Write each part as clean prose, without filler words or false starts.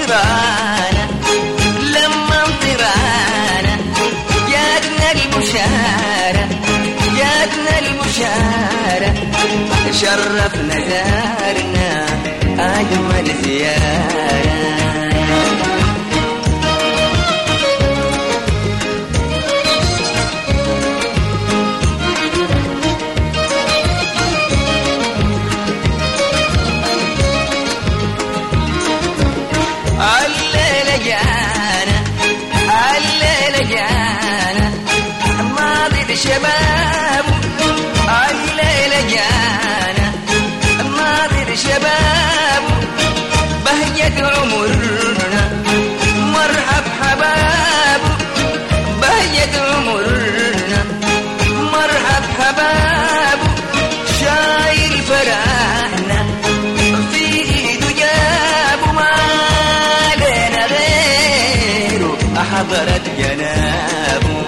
طرانا لما طرانا جاتنا المشارة جاتنا المشارة شرفنا زارنا أجمل زيارة. الليلة جانا الليلة جانا ماضي الشباب الليلة جانا ماضي الشباب بهجة عمرنا مرحب حباب بهجة عمرنا مرحب حباب شايل فرحنا في ايده جاب ما لنا غيره حضرت جنابه.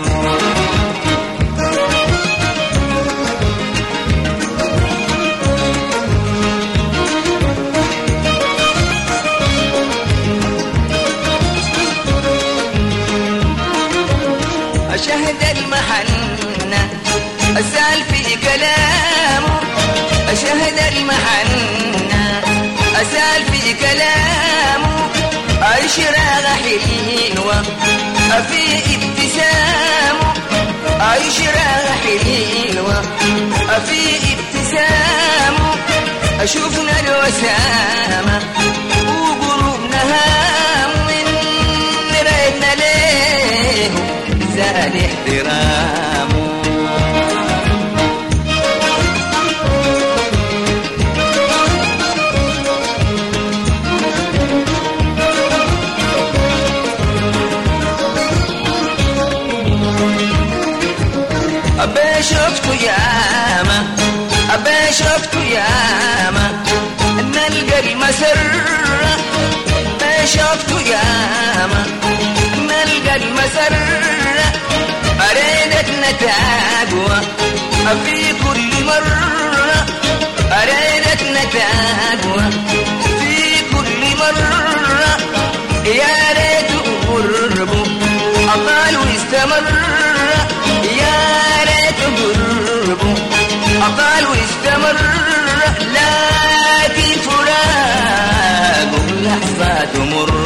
أشهد المحنة أسأل في كلامه أشهد المحنة أسأل في كلامه عشرة حلوة في ابتسامه عشرة حلوة في ابتسامه شوفنا الوسامة وقلوبنا هام من ريتنا ليه زاد احترامه. أبي شفته ياما أبي شفته ياما نلقى المسرة أبي شفته ياما نلقى المسرة أريدتنا تقوى في كل مرة أريدتنا تقوى في كل مرة يا ريت قربه أطال واستمر يا ريت قربه أطال واستمر لكن فراقه لحظات مر.